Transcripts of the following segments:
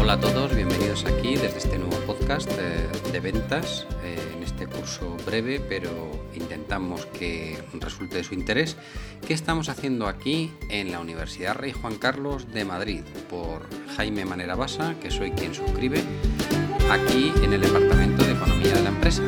Hola a todos, bienvenidos aquí desde este nuevo podcast de ventas, en este curso breve, pero intentamos que resulte de su interés, que estamos haciendo aquí en la Universidad Rey Juan Carlos de Madrid por Jaime Manera Basa, que soy quien suscribe, aquí en el Departamento de Economía de la empresa.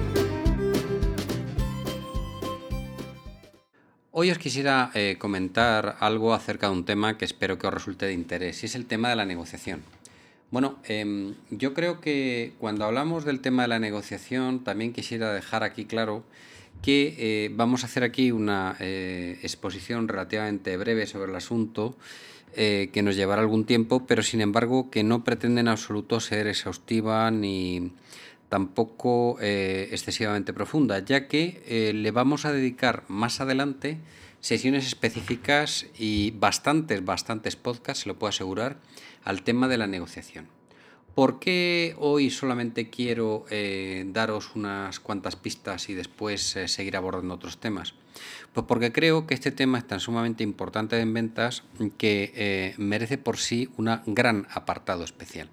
Hoy os quisiera comentar algo acerca de un tema que espero que os resulte de interés, y es el tema de la negociación. Bueno, yo creo que cuando hablamos del tema de la negociación también quisiera dejar aquí claro que vamos a hacer aquí una exposición relativamente breve sobre el asunto que nos llevará algún tiempo, pero sin embargo que no pretende en absoluto ser exhaustiva ni tampoco excesivamente profunda, ya que le vamos a dedicar más adelante sesiones específicas y bastantes podcasts, se lo puedo asegurar, al tema de la negociación. ¿Por qué hoy solamente quiero daros unas cuantas pistas y después seguir abordando otros temas? Pues porque creo que este tema es tan sumamente importante en ventas que merece por sí un gran apartado especial.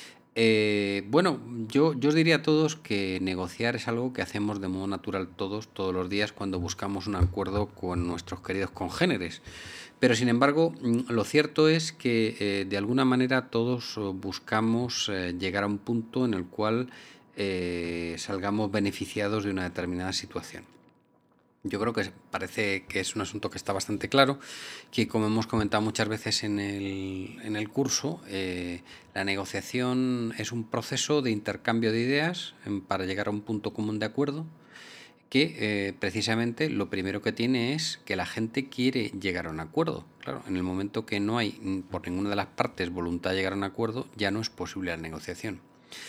Bueno, yo os diría a todos que negociar es algo que hacemos de modo natural todos los días cuando buscamos un acuerdo con nuestros queridos congéneres. Pero sin embargo, lo cierto es que de alguna manera todos buscamos llegar a un punto en el cual salgamos beneficiados de una determinada situación. Yo creo que parece que es un asunto que está bastante claro, que como hemos comentado muchas veces en el curso, la negociación es un proceso de intercambio de ideas para llegar a un punto común de acuerdo, que precisamente lo primero que tiene es que la gente quiere llegar a un acuerdo. Claro, en el momento que no hay por ninguna de las partes voluntad de llegar a un acuerdo, ya no es posible la negociación.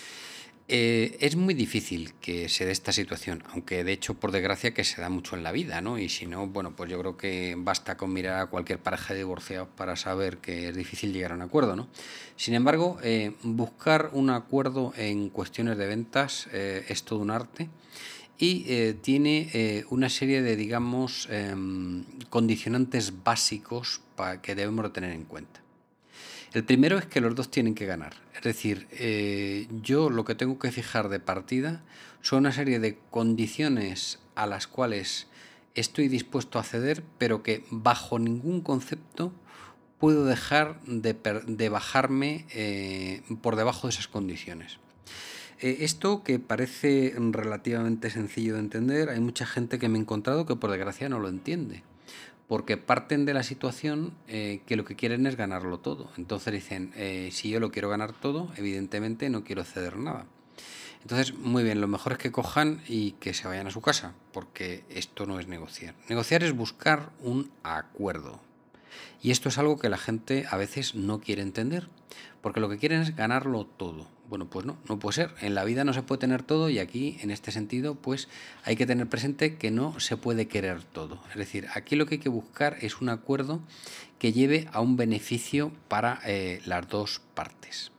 Es muy difícil que se dé esta situación, aunque de hecho, por desgracia, que se da mucho en la vida, ¿no? Y si no, bueno, pues yo creo que basta con mirar a cualquier pareja de divorciados para saber que es difícil llegar a un acuerdo, ¿no? Sin embargo, buscar un acuerdo en cuestiones de ventas es todo un arte y tiene una serie de, digamos, condicionantes básicos que debemos de tener en cuenta. El primero es que los dos tienen que ganar. Es decir, yo lo que tengo que fijar de partida son una serie de condiciones a las cuales estoy dispuesto a ceder, pero que bajo ningún concepto puedo dejar de bajarme por debajo de esas condiciones. Esto que parece relativamente sencillo de entender, hay mucha gente que me he encontrado que por desgracia no lo entiende, porque parten de la situación que lo que quieren es ganarlo todo. Entonces dicen, si yo lo quiero ganar todo, evidentemente no quiero ceder nada. Entonces, muy bien, lo mejor es que cojan y que se vayan a su casa, porque esto no es negociar. Negociar es buscar un acuerdo. Y esto es algo que la gente a veces no quiere entender, porque lo que quieren es ganarlo todo. Bueno, pues no puede ser. En la vida no se puede tener todo y aquí, en este sentido, pues hay que tener presente que no se puede querer todo. Es decir, aquí lo que hay que buscar es un acuerdo que lleve a un beneficio para las dos partes.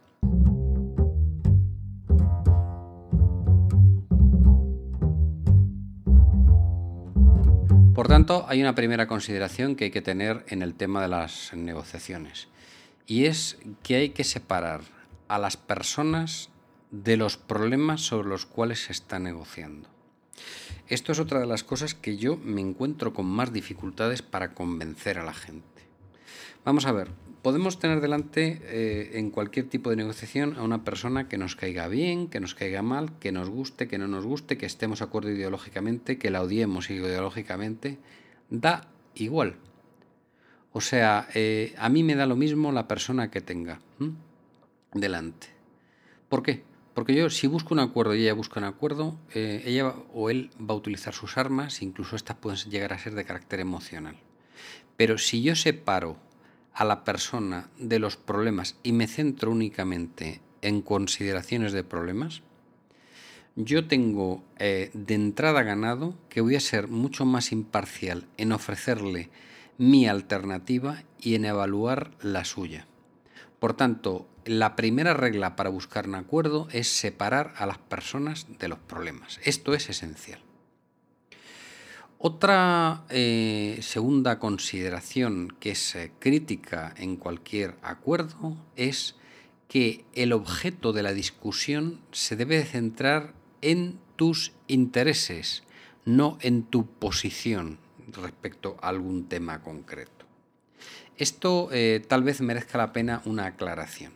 Por tanto, hay una primera consideración que hay que tener en el tema de las negociaciones, y es que hay que separar a las personas de los problemas sobre los cuales se está negociando. Esto es otra de las cosas que yo me encuentro con más dificultades para convencer a la gente. Vamos a ver, podemos tener delante en cualquier tipo de negociación a una persona que nos caiga bien, que nos caiga mal, que nos guste, que no nos guste, que estemos de acuerdo ideológicamente, que la odiemos ideológicamente, da igual. O sea, a mí me da lo mismo la persona que tenga delante. ¿Por qué? Porque yo, si busco un acuerdo y ella busca un acuerdo, ella o él va a utilizar sus armas, incluso estas pueden llegar a ser de carácter emocional. Pero si yo separo a la persona de los problemas y me centro únicamente en consideraciones de problemas, yo tengo de entrada ganado que voy a ser mucho más imparcial en ofrecerle mi alternativa y en evaluar la suya. Por tanto, la primera regla para buscar un acuerdo es separar a las personas de los problemas. Esto es esencial. Otra segunda consideración que es crítica en cualquier acuerdo es que el objeto de la discusión se debe centrar en tus intereses, no en tu posición respecto a algún tema concreto. Esto tal vez merezca la pena una aclaración.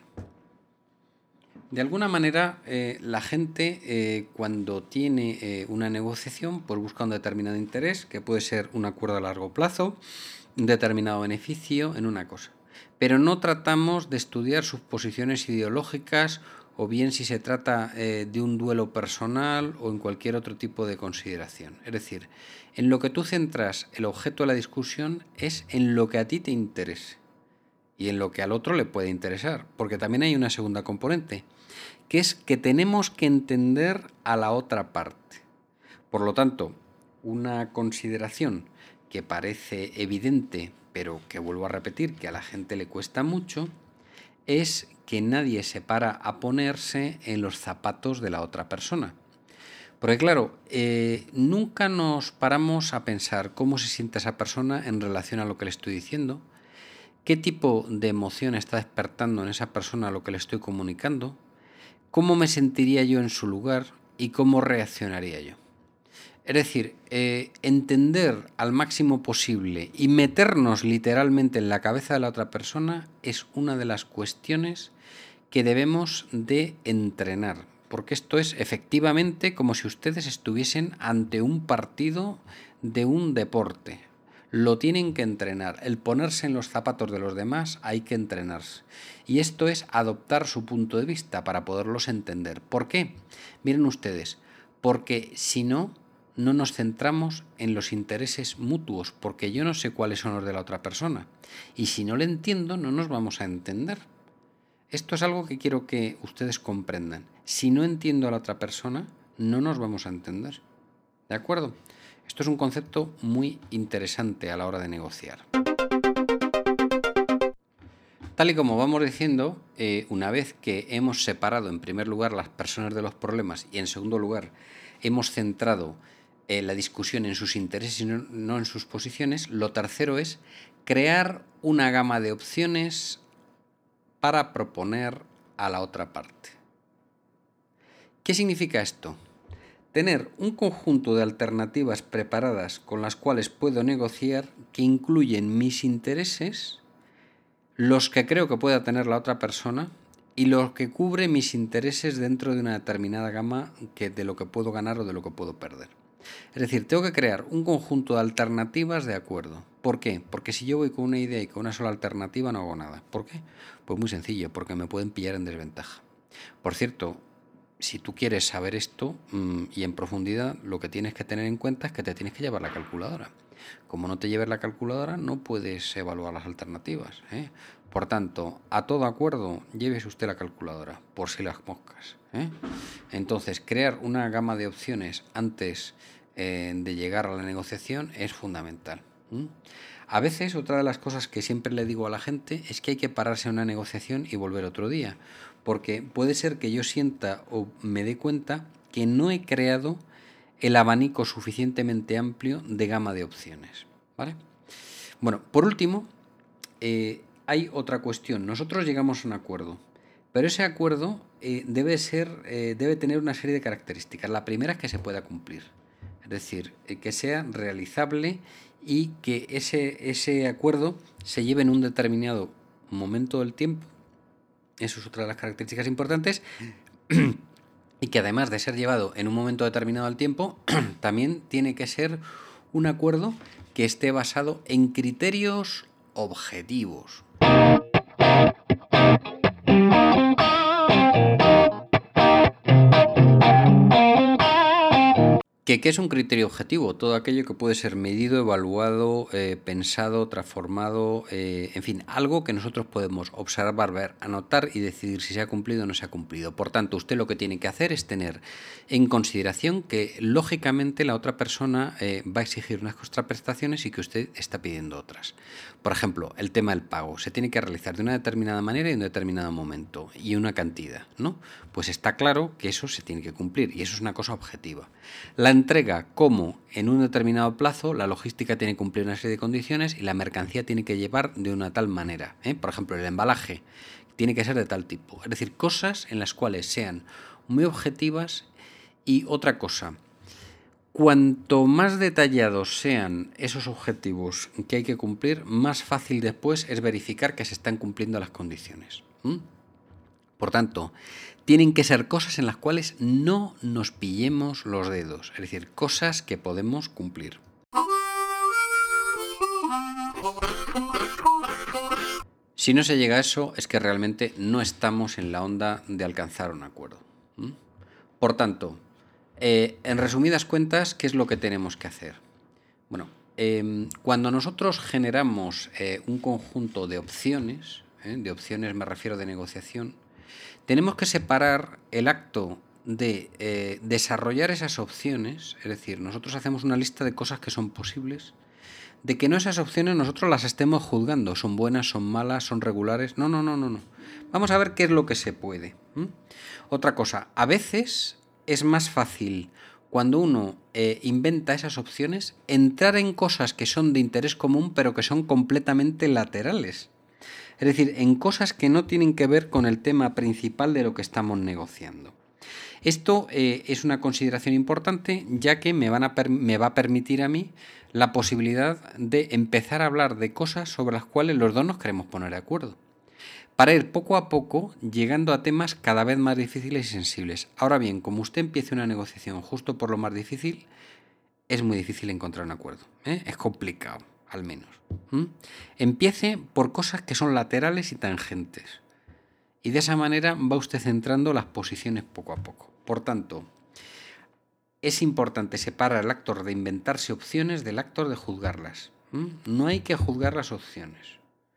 De alguna manera, la gente cuando tiene una negociación, pues busca un determinado interés, que puede ser un acuerdo a largo plazo, un determinado beneficio en una cosa. Pero no tratamos de estudiar sus posiciones ideológicas o bien si se trata de un duelo personal o en cualquier otro tipo de consideración. Es decir, en lo que tú centras el objeto de la discusión es en lo que a ti te interese y en lo que al otro le puede interesar, porque también hay una segunda componente, que es que tenemos que entender a la otra parte. Por lo tanto, una consideración que parece evidente, pero que vuelvo a repetir, que a la gente le cuesta mucho, es que nadie se para a ponerse en los zapatos de la otra persona. Porque claro, nunca nos paramos a pensar cómo se siente esa persona en relación a lo que le estoy diciendo, qué tipo de emoción está despertando en esa persona lo que le estoy comunicando, cómo me sentiría yo en su lugar y cómo reaccionaría yo. Es decir, entender al máximo posible y meternos literalmente en la cabeza de la otra persona es una de las cuestiones que debemos de entrenar, porque esto es efectivamente como si ustedes estuviesen ante un partido de un deporte. Lo tienen que entrenar. El ponerse en los zapatos de los demás hay que entrenarse. Y esto es adoptar su punto de vista para poderlos entender. ¿Por qué? Miren ustedes, porque si no, no nos centramos en los intereses mutuos, porque yo no sé cuáles son los de la otra persona. Y si no le entiendo, no nos vamos a entender. Esto es algo que quiero que ustedes comprendan. Si no entiendo a la otra persona, no nos vamos a entender. ¿De acuerdo? Esto es un concepto muy interesante a la hora de negociar. Tal y como vamos diciendo, una vez que hemos separado en primer lugar las personas de los problemas y en segundo lugar hemos centrado la discusión en sus intereses y no en sus posiciones, lo tercero es crear una gama de opciones para proponer a la otra parte. ¿Qué significa esto? Tener un conjunto de alternativas preparadas con las cuales puedo negociar que incluyen mis intereses, los que creo que pueda tener la otra persona y los que cubre mis intereses dentro de una determinada gama de lo que puedo ganar o de lo que puedo perder. Es decir, tengo que crear un conjunto de alternativas de acuerdo. ¿Por qué? Porque si yo voy con una idea y con una sola alternativa no hago nada. ¿Por qué? Pues muy sencillo, porque me pueden pillar en desventaja. Por cierto, si tú quieres saber esto y en profundidad, lo que tienes que tener en cuenta es que te tienes que llevar la calculadora. Como no te lleves la calculadora, no puedes evaluar las alternativas, ¿eh? Por tanto, a todo acuerdo, llévese usted la calculadora, por si las moscas, ¿eh? Entonces, crear una gama de opciones antes de llegar a la negociación es fundamental. A veces, otra de las cosas que siempre le digo a la gente es que hay que pararse en una negociación y volver otro día, porque puede ser que yo sienta o me dé cuenta que no he creado el abanico suficientemente amplio de gama de opciones, ¿vale? Bueno, por último, hay otra cuestión. Nosotros llegamos a un acuerdo, pero ese acuerdo debe tener una serie de características. La primera es que se pueda cumplir, es decir, que sea realizable y que ese acuerdo se lleve en un determinado momento del tiempo. Eso es otra de las características importantes. Y que además de ser llevado en un momento determinado del tiempo, también tiene que ser un acuerdo que esté basado en criterios objetivos. ¿Qué es un criterio objetivo? Todo aquello que puede ser medido, evaluado, pensado, transformado, en fin, algo que nosotros podemos observar, ver, anotar y decidir si se ha cumplido o no se ha cumplido. Por tanto, usted lo que tiene que hacer es tener en consideración que, lógicamente, la otra persona va a exigir unas contraprestaciones y que usted está pidiendo otras. Por ejemplo, el tema del pago. Se tiene que realizar de una determinada manera y en un determinado momento y una cantidad, ¿no? Pues está claro que eso se tiene que cumplir y eso es una cosa objetiva. La entrega, como en un determinado plazo, la logística tiene que cumplir una serie de condiciones y la mercancía tiene que llevar de una tal manera, ¿eh? Por ejemplo, el embalaje tiene que ser de tal tipo. Es decir, cosas en las cuales sean muy objetivas. Y otra cosa, cuanto más detallados sean esos objetivos que hay que cumplir, más fácil después es verificar que se están cumpliendo las condiciones. Por tanto, tienen que ser cosas en las cuales no nos pillemos los dedos, es decir, cosas que podemos cumplir. Si no se llega a eso, es que realmente no estamos en la onda de alcanzar un acuerdo. Por tanto, en resumidas cuentas, ¿qué es lo que tenemos que hacer? Bueno, cuando nosotros generamos un conjunto de opciones me refiero de negociación, tenemos que separar el acto de desarrollar esas opciones, es decir, nosotros hacemos una lista de cosas que son posibles, de que no esas opciones nosotros las estemos juzgando, son buenas, son malas, son regulares. No. Vamos a ver qué es lo que se puede. Otra cosa, a veces es más fácil, cuando uno inventa esas opciones, entrar en cosas que son de interés común pero que son completamente laterales. Es decir, en cosas que no tienen que ver con el tema principal de lo que estamos negociando. Esto es una consideración importante, ya que me va a permitir a mí la posibilidad de empezar a hablar de cosas sobre las cuales los dos nos queremos poner de acuerdo, para ir poco a poco llegando a temas cada vez más difíciles y sensibles. Ahora bien, como usted empiece una negociación justo por lo más difícil, es muy difícil encontrar un acuerdo. Es complicado, al menos. Empiece por cosas que son laterales y tangentes. Y de esa manera va usted centrando las posiciones poco a poco. Por tanto, es importante separar el acto de inventarse opciones del acto de juzgarlas. No hay que juzgar las opciones.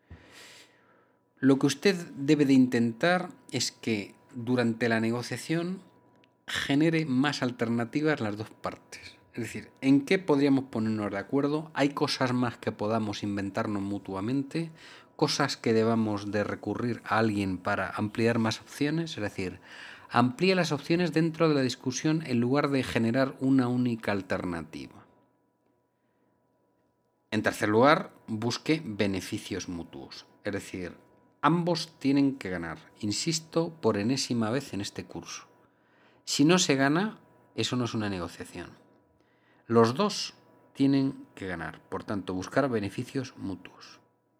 Lo que usted debe de intentar es que durante la negociación genere más alternativas las dos partes. Es decir, ¿en qué podríamos ponernos de acuerdo? ¿Hay cosas más que podamos inventarnos mutuamente? ¿Cosas que debamos de recurrir a alguien para ampliar más opciones? Es decir, amplíe las opciones dentro de la discusión en lugar de generar una única alternativa. En tercer lugar, busque beneficios mutuos. Es decir, ambos tienen que ganar. Insisto por enésima vez en este curso. Si no se gana, eso no es una negociación. Los dos tienen que ganar. Por tanto, buscar beneficios mutuos.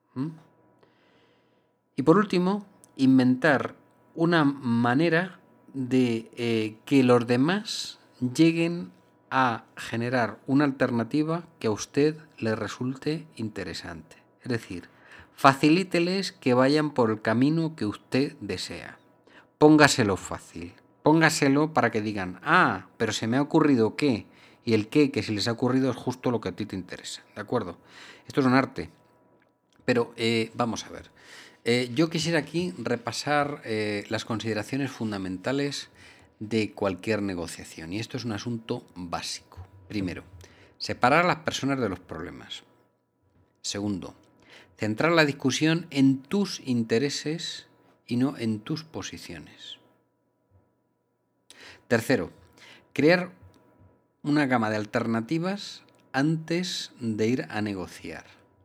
Y por último, inventar una manera de que los demás lleguen a generar una alternativa que a usted le resulte interesante. Es decir, facilíteles que vayan por el camino que usted desea. Póngaselo fácil. Póngaselo para que digan, pero se me ha ocurrido qué. Y el qué que se les ha ocurrido es justo lo que a ti te interesa. ¿De acuerdo? Esto es un arte. Pero vamos a ver. Yo quisiera aquí repasar las consideraciones fundamentales de cualquier negociación. Y esto es un asunto básico. Primero, separar a las personas de los problemas. Segundo, centrar la discusión en tus intereses y no en tus posiciones. Tercero, crear una gama de alternativas antes de ir a negociar.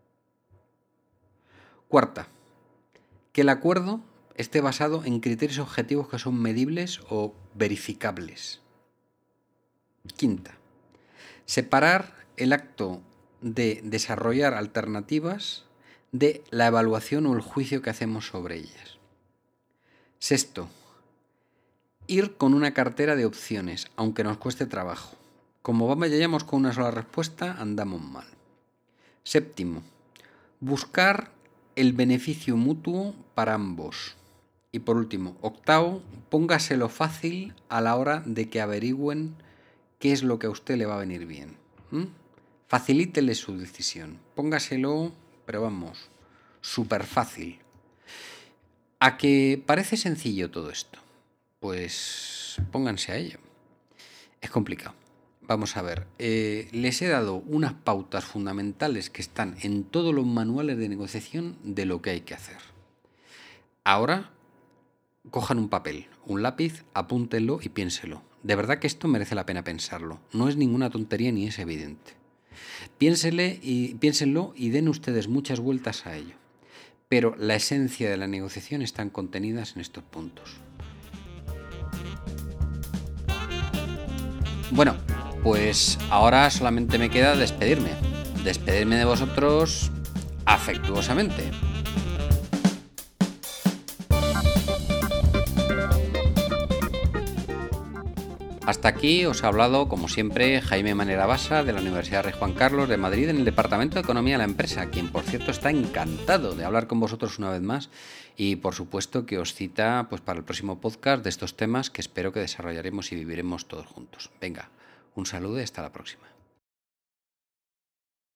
Cuarta, que el acuerdo esté basado en criterios objetivos que son medibles o verificables. Quinta, separar el acto de desarrollar alternativas de la evaluación o el juicio que hacemos sobre ellas. Sexto, ir con una cartera de opciones, aunque nos cueste trabajo. Como vayamos con una sola respuesta, andamos mal. Séptimo, buscar el beneficio mutuo para ambos. Y por último, octavo, póngaselo fácil a la hora de que averigüen qué es lo que a usted le va a venir bien. Facilítele su decisión. Póngaselo, pero vamos, súper fácil. ¿A que parece sencillo todo esto? Pues pónganse a ello. Es complicado. Vamos a ver, les he dado unas pautas fundamentales que están en todos los manuales de negociación de lo que hay que hacer. Ahora, cojan un papel, un lápiz, apúntenlo y piénselo. De verdad que esto merece la pena pensarlo. No es ninguna tontería ni es evidente. Piénsenlo y den ustedes muchas vueltas a ello. pero la esencia de la negociación están contenidas en estos puntos. Bueno, pues ahora solamente me queda despedirme de vosotros afectuosamente. Hasta aquí os ha hablado, como siempre, Jaime Manera Basa, de la Universidad Rey Juan Carlos de Madrid, en el Departamento de Economía de la empresa, quien por cierto está encantado de hablar con vosotros una vez más y por supuesto que os cita pues para el próximo podcast de estos temas que espero que desarrollaremos y viviremos todos juntos. Venga, un saludo y hasta la próxima.